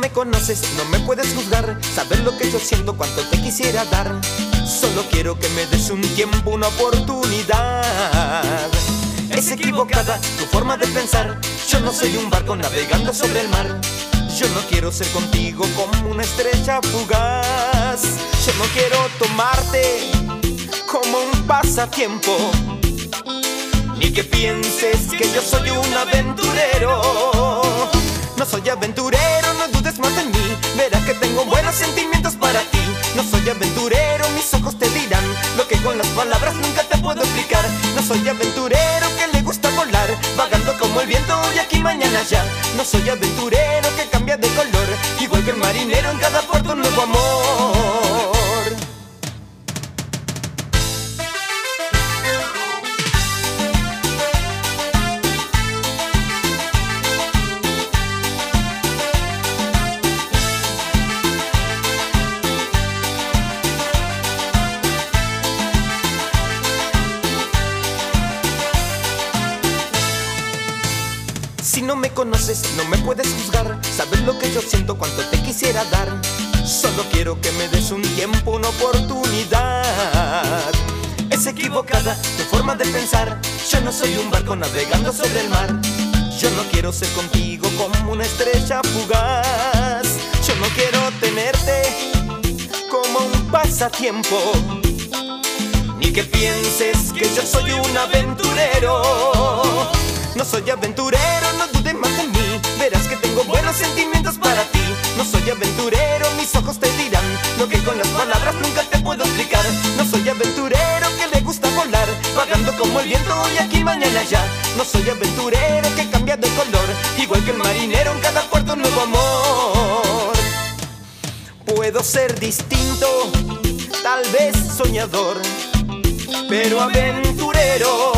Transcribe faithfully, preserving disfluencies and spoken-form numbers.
me conoces, no me puedes juzgar. Saber lo que yo siento, cuánto te quisiera dar. Solo quiero que me des un tiempo, una oportunidad. Es equivocada tu forma de pensar. Yo no soy un barco navegando sobre el mar. Yo no quiero ser contigo como una estrella fugaz. Yo no quiero tomarte como un pasatiempo, ni que pienses que yo soy un aventurero. No soy aventurero, no dudes más de mí. Verás que tengo buenos sentimientos para ti. No soy aventurero, mis ojos te dirán lo que con las palabras nunca te puedo explicar. No soy aventurero que le gusta volar, vagando como el viento hoy aquí, mañana allá. No soy aventurero que cambia de color, igual que el marinero en cada puerto un nuevo amor. Si no me conoces, no me puedes juzgar. Sabes lo que yo siento, cuánto te quisiera dar. Solo quiero que me des un tiempo, una oportunidad. Es equivocada tu forma de pensar. Yo no soy un barco navegando sobre el mar. Yo no quiero ser contigo como una estrella fugaz. Yo no quiero tenerte como un pasatiempo, ni que pienses que yo soy un aventurero. No soy aventurero, no dudes más de mí. Verás que tengo buenos sentimientos para ti. No soy aventurero, mis ojos te dirán lo que con las palabras nunca te puedo explicar. No soy aventurero que le gusta volar, vagando como el viento hoy aquí, mañana allá. No soy aventurero que cambia de color, igual que el marinero en cada puerto un nuevo amor. Puedo ser distinto, tal vez soñador, pero aventurero.